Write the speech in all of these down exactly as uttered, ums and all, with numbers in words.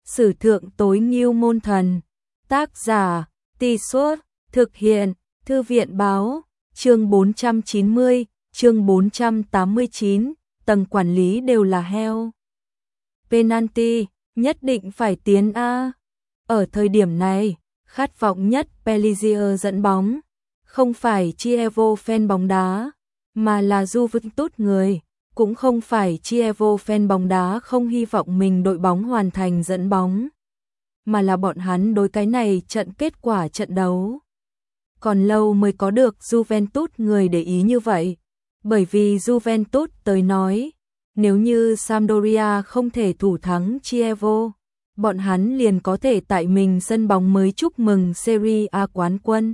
Sử thượng tối ngưu môn thần. Tác giả, Tì Suốt, thực hiện, Thư viện báo, chương bốn trăm chín mươi, chương bốn trăm tám mươi chín, tầng quản lý đều là heo. Penalty, nhất định phải tiến A. Ở thời điểm này, khát vọng nhất Pellissier dẫn bóng, không phải Chievo fan bóng đá, mà là Juventus người, cũng không phải Chievo fan bóng đá không hy vọng mình đội bóng hoàn thành dẫn bóng, mà là bọn hắn đối cái này trận kết quả trận đấu. Còn lâu mới có được Juventus người để ý như vậy, bởi vì Juventus tới nói, nếu như Sampdoria không thể thủ thắng Chievo, bọn hắn liền có thể tại mình sân bóng mới chúc mừng Serie A quán quân.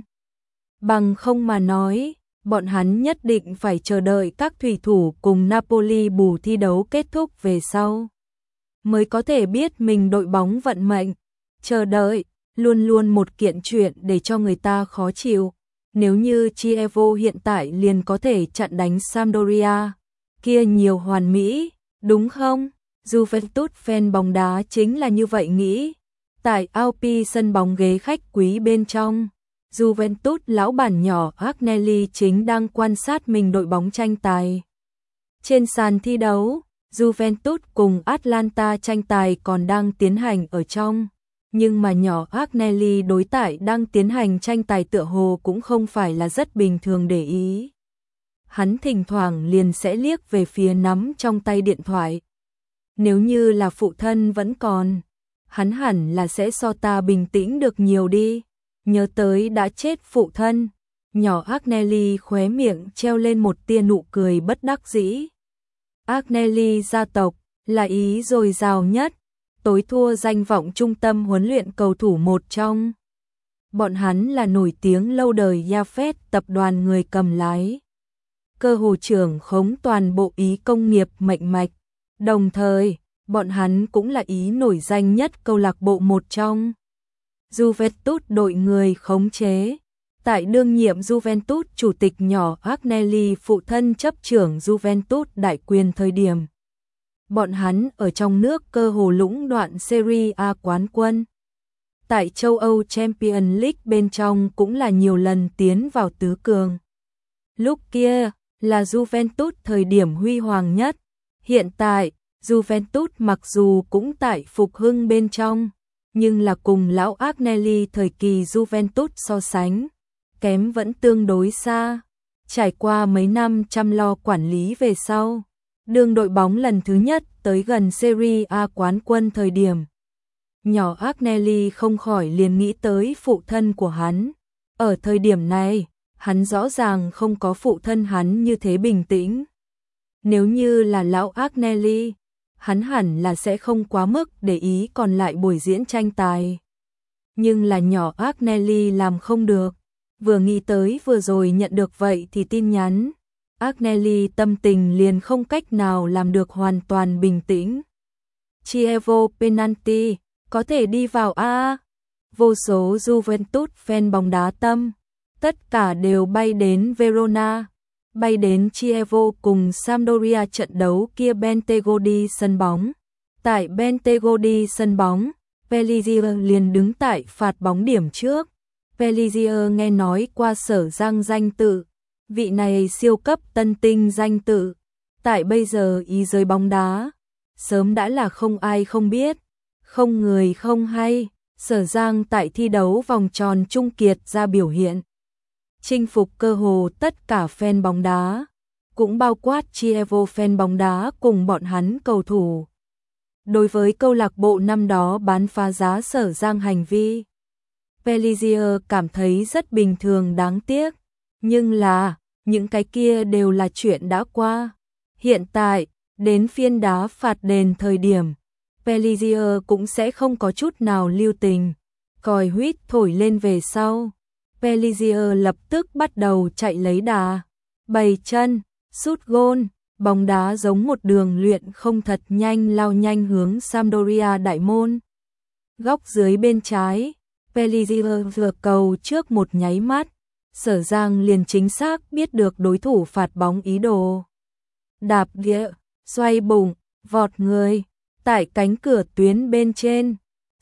Bằng không mà nói, bọn hắn nhất định phải chờ đợi các thủy thủ cùng Napoli bù thi đấu kết thúc về sau, mới có thể biết mình đội bóng vận mệnh. Chờ đợi, luôn luôn một kiện chuyện để cho người ta khó chịu. Nếu như Chievo hiện tại liền có thể chặn đánh Sampdoria, kia nhiều hoàn mỹ, đúng không? Juventus fan bóng đá chính là như vậy nghĩ. Tại Alpi sân bóng ghế khách quý bên trong, Juventus lão bản nhỏ Agnelli chính đang quan sát mình đội bóng tranh tài. Trên sàn thi đấu, Juventus cùng Atalanta tranh tài còn đang tiến hành ở trong, nhưng mà nhỏ Agnelli đối tại đang tiến hành tranh tài tựa hồ cũng không phải là rất bình thường để ý. Hắn thỉnh thoảng liền sẽ liếc về phía nắm trong tay điện thoại. Nếu như là phụ thân vẫn còn, hắn hẳn là sẽ so ta bình tĩnh được nhiều đi. Nhớ tới đã chết phụ thân, nhỏ Agnelli khóe miệng treo lên một tia nụ cười bất đắc dĩ. Agnelli gia tộc là ý dồi dào nhất, tối thua danh vọng trung tâm huấn luyện cầu thủ một trong. Bọn hắn là nổi tiếng lâu đời Yafet tập đoàn người cầm lái. Cơ hồ trưởng khống toàn bộ ý công nghiệp mệnh mạch. Đồng thời, bọn hắn cũng là ý nổi danh nhất câu lạc bộ một trong. Juventus đội người khống chế. Tại đương nhiệm Juventus chủ tịch nhỏ Agnelli phụ thân chấp trưởng Juventus đại quyền thời điểm, bọn hắn ở trong nước cơ hồ lũng đoạn Serie A quán quân. Tại châu Âu Champions League bên trong cũng là nhiều lần tiến vào tứ cường. Lúc kia là Juventus thời điểm huy hoàng nhất. Hiện tại, Juventus mặc dù cũng tại phục hưng bên trong, nhưng là cùng lão Agnelli thời kỳ Juventus so sánh, kém vẫn tương đối xa. Trải qua mấy năm chăm lo quản lý về sau, đường đội bóng lần thứ nhất tới gần Serie A quán quân thời điểm, nhỏ Agnelli không khỏi liền nghĩ tới phụ thân của hắn. Ở thời điểm này, hắn rõ ràng không có phụ thân hắn như thế bình tĩnh. Nếu như là lão Agnelli, hắn hẳn là sẽ không quá mức để ý còn lại buổi diễn tranh tài. Nhưng là nhỏ Agnelli làm không được. Vừa nghĩ tới vừa rồi nhận được vậy thì tin nhắn, Agnelli tâm tình liền không cách nào làm được hoàn toàn bình tĩnh. Chievo penalty, có thể đi vào A. Vô số Juventus fan bóng đá tâm, tất cả đều bay đến Verona, bay đến Chievo cùng Sampdoria trận đấu kia Bentegodi sân bóng. Tại Bentegodi sân bóng, Pellissier liền đứng tại phạt bóng điểm trước. Pellissier nghe nói qua Sở Giang danh tự, vị này siêu cấp tân tinh danh tự, tại bây giờ ý giới bóng đá, sớm đã là không ai không biết, không người không hay. Sở Giang tại thi đấu vòng tròn chung kiệt ra biểu hiện, chinh phục cơ hồ tất cả fan bóng đá, cũng bao quát Chievo fan bóng đá cùng bọn hắn cầu thủ. Đối với câu lạc bộ năm đó bán phá giá Sở Giang hành vi, Pellissier cảm thấy rất bình thường đáng tiếc, nhưng là, những cái kia đều là chuyện đã qua. Hiện tại, đến phiên đá phạt đền thời điểm, Pellissier cũng sẽ không có chút nào lưu tình, còi huýt thổi lên về sau. Pellissier lập tức bắt đầu chạy lấy đà, bày chân, sút gôn, bóng đá giống một đường luyện không thật nhanh lao nhanh hướng Sampdoria đại môn. Góc dưới bên trái, Pellissier vừa cầu trước một nháy mắt, Sở Giang liền chính xác biết được đối thủ phạt bóng ý đồ. Đạp địa, xoay bụng, vọt người, tại cánh cửa tuyến bên trên,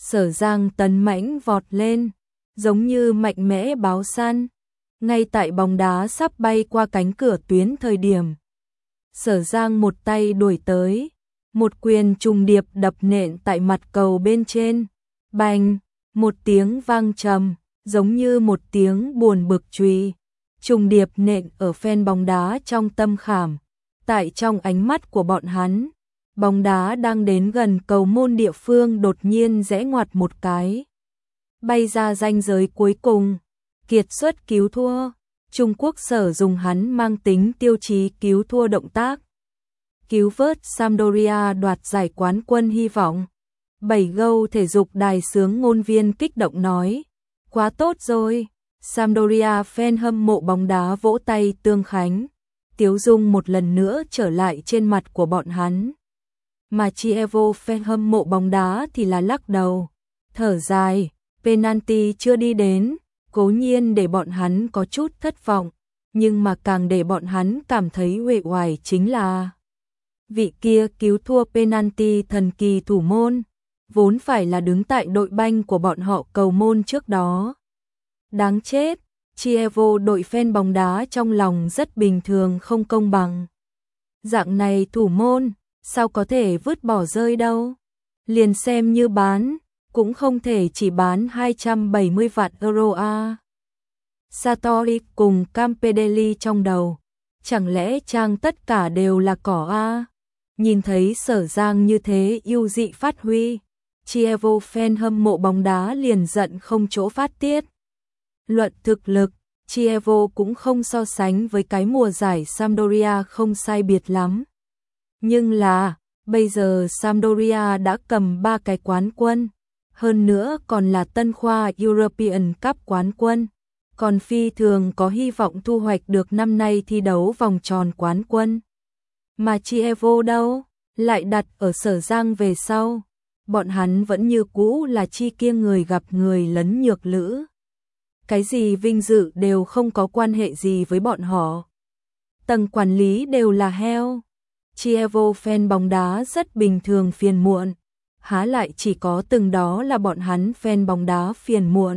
Sở Giang tấn mãnh vọt lên, giống như mạnh mẽ báo săn. Ngay tại bóng đá sắp bay qua cánh cửa tuyến thời điểm, Sở Giang một tay đuổi tới, một quyền trùng điệp đập nện tại mặt cầu bên trên. Bành, một tiếng vang trầm, giống như một tiếng buồn bực chùy, trùng điệp nện ở phen bóng đá trong tâm khảm. Tại trong ánh mắt của bọn hắn, bóng đá đang đến gần cầu môn địa phương đột nhiên rẽ ngoặt một cái, bay ra ranh giới cuối cùng, kiệt xuất cứu thua. Trung Quốc Sở dùng hắn mang tính tiêu chí cứu thua động tác, cứu vớt Sampdoria đoạt giải quán quân hy vọng. Bảy gâu thể dục đài sướng ngôn viên kích động nói, quá tốt rồi. Sampdoria fan hâm mộ bóng đá vỗ tay tương khánh, tiếu dung một lần nữa trở lại trên mặt của bọn hắn. Mà Chievo fan hâm mộ bóng đá thì là lắc đầu, thở dài, penalty chưa đi đến, cố nhiên để bọn hắn có chút thất vọng, nhưng mà càng để bọn hắn cảm thấy uể oải chính là vị kia cứu thua penalty thần kỳ thủ môn, vốn phải là đứng tại đội banh của bọn họ cầu môn trước đó. Đáng chết, Chievo đội fan bóng đá trong lòng rất bình thường không công bằng. Dạng này thủ môn, sao có thể vứt bỏ rơi đâu? Liền xem như bán, cũng không thể chỉ bán hai trăm bảy mươi vạn euro a. Sartori cùng Campedelli trong đầu, chẳng lẽ chàng tất cả đều là cỏ a? Nhìn thấy Sở Giang như thế yêu dị phát huy, Chievo fan hâm mộ bóng đá liền giận không chỗ phát tiết. Luận thực lực, Chievo cũng không so sánh với cái mùa giải Sampdoria không sai biệt lắm. Nhưng là, bây giờ Sampdoria đã cầm ba cái quán quân, hơn nữa còn là tân khoa European Cup quán quân, còn phi thường có hy vọng thu hoạch được năm nay thi đấu vòng tròn quán quân. Mà Chievo đâu, lại đặt ở Sở Giang về sau, bọn hắn vẫn như cũ là chi kia người gặp người lấn nhược lữ. Cái gì vinh dự đều không có quan hệ gì với bọn họ. Tầng quản lý đều là heo. Chievo fan bóng đá rất bình thường phiền muộn, há lại chỉ có từng đó là bọn hắn fan bóng đá phiền muộn.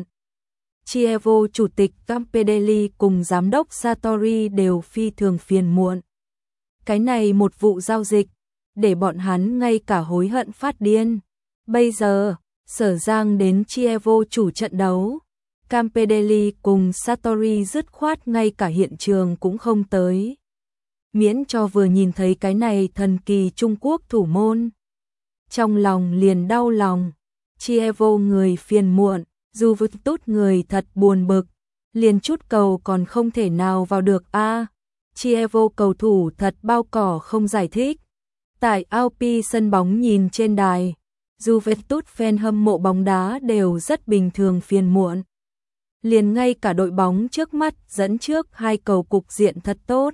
Chievo chủ tịch Campedelli cùng giám đốc Sartori đều phi thường phiền muộn. Cái này một vụ giao dịch, để bọn hắn ngay cả hối hận phát điên. Bây giờ, Sở Giang đến Chievo chủ trận đấu, Campedelli cùng Sartori dứt khoát ngay cả hiện trường cũng không tới. Miễn cho vừa nhìn thấy cái này thần kỳ Trung Quốc thủ môn, trong lòng liền đau lòng. Chievo người phiền muộn, Juventus người thật buồn bực, liền chút cầu còn không thể nào vào được a. À, Chievo cầu thủ thật bao cỏ không giải thích. Tại Alpi sân bóng nhìn trên đài, Juventus fan hâm mộ bóng đá đều rất bình thường phiền muộn. Liền ngay cả đội bóng trước mắt dẫn trước hai cầu cục diện thật tốt,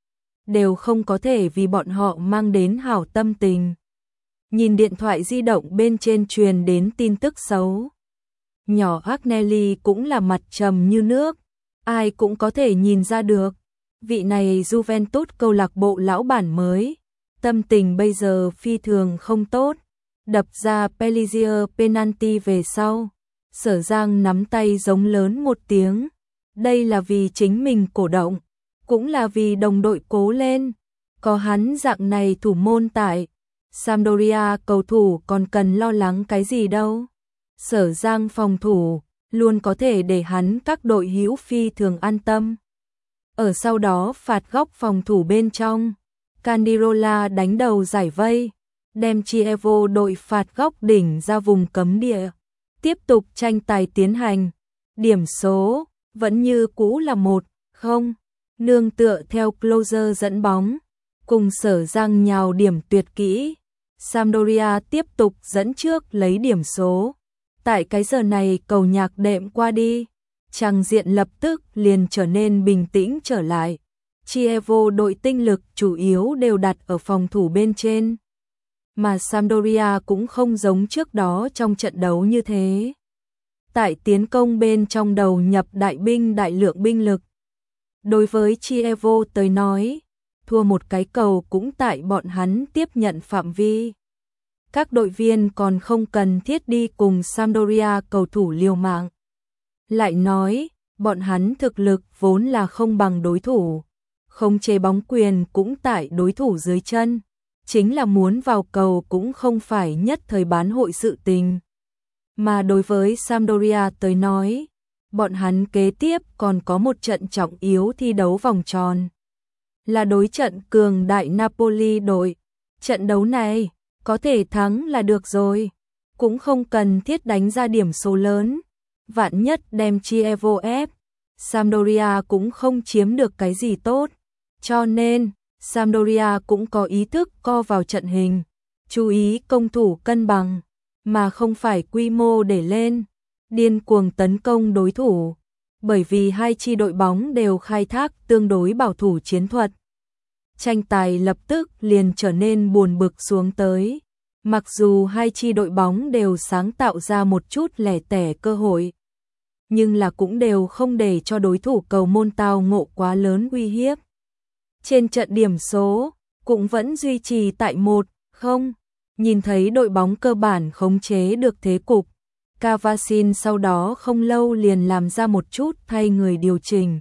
đều không có thể vì bọn họ mang đến hảo tâm tình. Nhìn điện thoại di động bên trên truyền đến tin tức xấu, nhỏ Agnelli cũng là mặt trầm như nước, ai cũng có thể nhìn ra được. Vị này Juventus câu lạc bộ lão bản mới, tâm tình bây giờ phi thường không tốt. Đập ra Pellissier penalty về sau, Sở Giang nắm tay giống lớn một tiếng. Đây là vì chính mình cổ động, cũng là vì đồng đội cố lên. Có hắn dạng này thủ môn tại Sampdoria, cầu thủ còn cần lo lắng cái gì đâu. Sở Giang phòng thủ luôn có thể để hắn các đội hữu phi thường an tâm. Ở sau đó phạt góc phòng thủ bên trong, Candirola đánh đầu giải vây, đem Chievo đội phạt góc đỉnh ra vùng cấm địa. Tiếp tục tranh tài tiến hành, điểm số vẫn như cũ là một không, nương tựa theo closer dẫn bóng, cùng Sở Giang nhào điểm tuyệt kỹ. Sampdoria tiếp tục dẫn trước lấy điểm số. Tại cái giờ này cầu nhạc đệm qua đi, tràng diện lập tức liền trở nên bình tĩnh trở lại. Chievo đội tinh lực chủ yếu đều đặt ở phòng thủ bên trên, mà Sampdoria cũng không giống trước đó trong trận đấu như thế. Tại tiến công bên trong đầu nhập đại binh đại lượng binh lực. Đối với Chievo tới nói, thua một cái cầu cũng tại bọn hắn tiếp nhận phạm vi. các đội viên còn không cần thiết đi cùng Sampdoria cầu thủ liều mạng. Lại nói, bọn hắn thực lực vốn là không bằng đối thủ, khống chế bóng quyền cũng tại đối thủ dưới chân, chính là muốn vào cầu cũng không phải nhất thời bán hội sự tình. Mà đối với Sampdoria tới nói, bọn hắn kế tiếp còn có một trận trọng yếu thi đấu vòng tròn. Là đối trận cường đại Napoli đội. Trận đấu này, có thể thắng là được rồi. Cũng không cần thiết đánh ra điểm số lớn. Vạn nhất đem Chievo ép, Sampdoria cũng không chiếm được cái gì tốt. Cho nên, Sampdoria cũng có ý thức co vào trận hình. Chú ý công thủ cân bằng, mà không phải quy mô để lên. Điên cuồng tấn công đối thủ. Bởi vì hai chi đội bóng đều khai thác tương đối bảo thủ chiến thuật. Tranh tài lập tức liền trở nên buồn bực xuống tới. Mặc dù hai chi đội bóng đều sáng tạo ra một chút lẻ tẻ cơ hội, nhưng là cũng đều không để cho đối thủ cầu môn tao ngộ quá lớn uy hiếp. Trên trận điểm số, cũng vẫn duy trì tại một không. Nhìn thấy đội bóng cơ bản khống chế được thế cục, Cavasin sau đó không lâu liền làm ra một chút thay người điều chỉnh.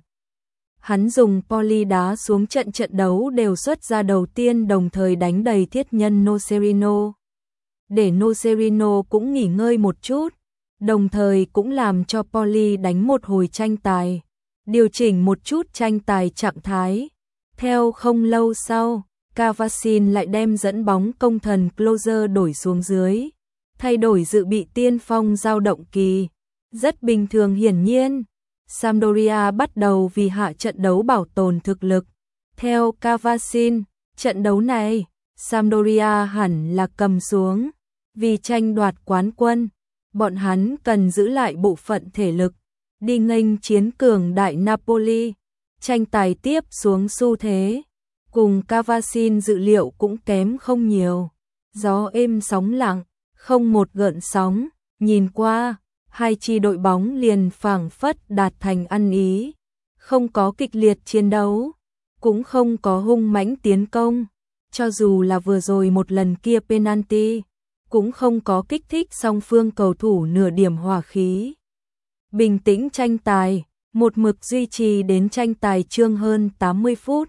Hắn dùng Poli đá xuống trận trận đấu đều xuất ra đầu tiên, đồng thời đánh đầy thiết nhân Nocerino. Để Nocerino cũng nghỉ ngơi một chút, đồng thời cũng làm cho Poli đánh một hồi tranh tài, điều chỉnh một chút tranh tài trạng thái. Theo không lâu sau, Cavasin lại đem dẫn bóng công thần Closer đổi xuống dưới, thay đổi dự bị tiên phong dao động kỳ. Rất bình thường, hiển nhiên, Sampdoria bắt đầu vì hạ trận đấu bảo tồn thực lực. Theo Cavasin, trận đấu này, Sampdoria hẳn là cầm xuống, vì tranh đoạt quán quân, bọn hắn cần giữ lại bộ phận thể lực, đi nghênh chiến cường đại Napoli. Tranh tài tiếp xuống xu thế, cùng Cavasin dự liệu cũng kém không nhiều. Gió êm sóng lặng, không một gợn sóng, nhìn qua, hai chi đội bóng liền phảng phất đạt thành ăn ý. Không có kịch liệt chiến đấu, cũng không có hung mãnh tiến công, cho dù là vừa rồi một lần kia penalty, cũng không có kích thích song phương cầu thủ nửa điểm hỏa khí. Bình tĩnh tranh tài, một mực duy trì đến tranh tài chương hơn tám mươi phút.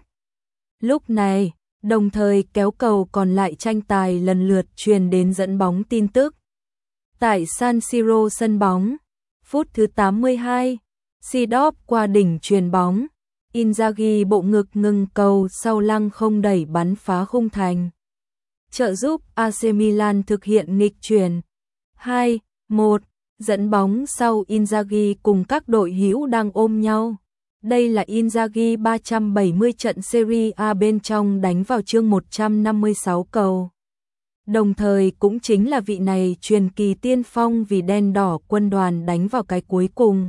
Lúc này, đồng thời kéo cầu còn lại tranh tài lần lượt truyền đến dẫn bóng tin tức. Tại San Siro sân bóng, phút thứ tám mươi hai, Seedorf qua đỉnh truyền bóng, Inzaghi bộ ngực ngừng cầu sau lăng không đẩy bắn phá khung thành, trợ giúp a xê Milan thực hiện nghịch chuyển. hai một, dẫn bóng sau Inzaghi cùng các đội hữu đang ôm nhau. Đây là Inzaghi ba trăm bảy mươi trận Serie A bên trong đánh vào chương một trăm năm mươi sáu cầu. Đồng thời cũng chính là vị này truyền kỳ tiên phong vì đen đỏ quân đoàn đánh vào cái cuối cùng.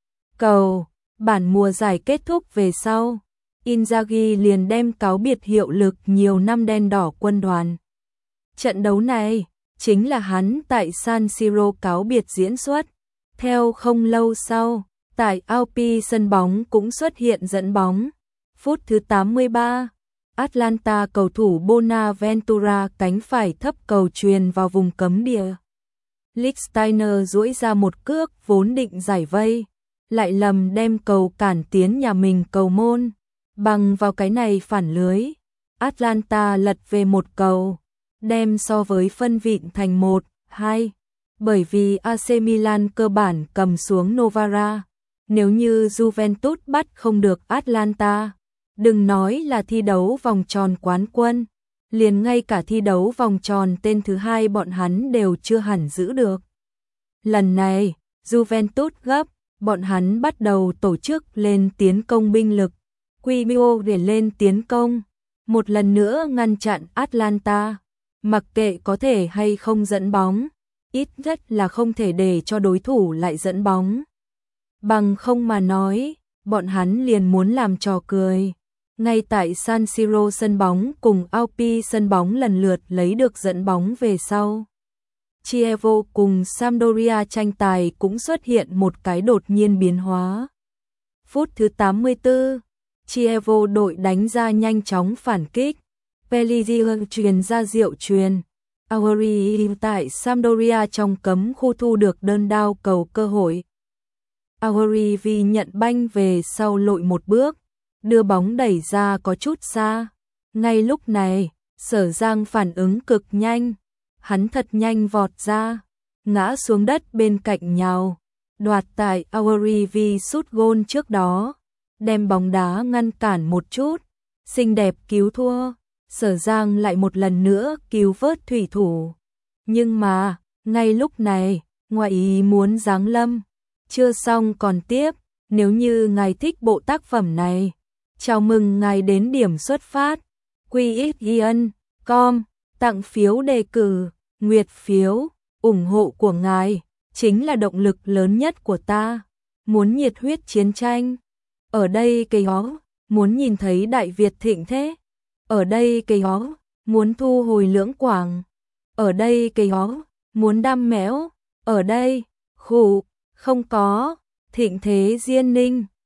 Cầu, bản mùa giải kết thúc về sau, Inzaghi liền đem cáo biệt hiệu lực nhiều năm đen đỏ quân đoàn. Trận đấu này, chính là hắn tại San Siro cáo biệt diễn xuất. Theo không lâu sau, tại Alpi sân bóng cũng xuất hiện dẫn bóng. Phút thứ tám mươi ba, Atlanta cầu thủ Bonaventura cánh phải thấp cầu truyền vào vùng cấm địa. Lichtsteiner duỗi ra một cước vốn định giải vây, lại lầm đem cầu cản tiến nhà mình cầu môn. Bằng vào cái này phản lưới, Atlanta lật về một cầu, đem so với phân vịn thành một hai. Bởi vì a xê Milan cơ bản cầm xuống Novara, nếu như Juventus bắt không được Atlanta, đừng nói là thi đấu vòng tròn quán quân, liền ngay cả thi đấu vòng tròn tên thứ hai bọn hắn đều chưa hẳn giữ được. Lần này, Juventus gấp, bọn hắn bắt đầu tổ chức lên tiến công binh lực, Quibio để lên tiến công, một lần nữa ngăn chặn Atlanta, mặc kệ có thể hay không dẫn bóng, ít nhất là không thể để cho đối thủ lại dẫn bóng. Bằng không mà nói, bọn hắn liền muốn làm trò cười. Ngay tại San Siro sân bóng cùng Alpi sân bóng lần lượt lấy được dẫn bóng về sau, Chievo cùng Sampdoria tranh tài cũng xuất hiện một cái đột nhiên biến hóa. Phút thứ tám mươi tư, Chievo đội đánh ra nhanh chóng phản kích, Pellissier truyền ra diệu truyền, Aurier tại Sampdoria trong cấm khu thu được đơn đao cầu cơ hội. Aurier vì nhận banh về sau lội một bước, đưa bóng đẩy ra có chút xa. Ngay lúc này, Sở Giang phản ứng cực nhanh, hắn thật nhanh vọt ra, ngã xuống đất bên cạnh nhào, đoạt tại Aurier vì sút gôn trước đó, đem bóng đá ngăn cản một chút, xinh đẹp cứu thua. Sở Giang lại một lần nữa cứu vớt thủy thủ. Nhưng mà, ngay lúc này, ngoại ý muốn giáng lâm. Chưa xong còn tiếp, nếu như ngài thích bộ tác phẩm này, chào mừng ngài đến điểm xuất phát. quy ích chấm com, tặng phiếu đề cử, nguyệt phiếu, ủng hộ của ngài, chính là động lực lớn nhất của ta. Muốn nhiệt huyết chiến tranh. Ở đây cây ó, muốn nhìn thấy Đại Việt thịnh thế. Ở đây cây ó, muốn thu hồi Lưỡng Quảng. Ở đây cây ó, muốn đam mẽo. Ở đây, khủ, không có, thịnh thế Diên Ninh.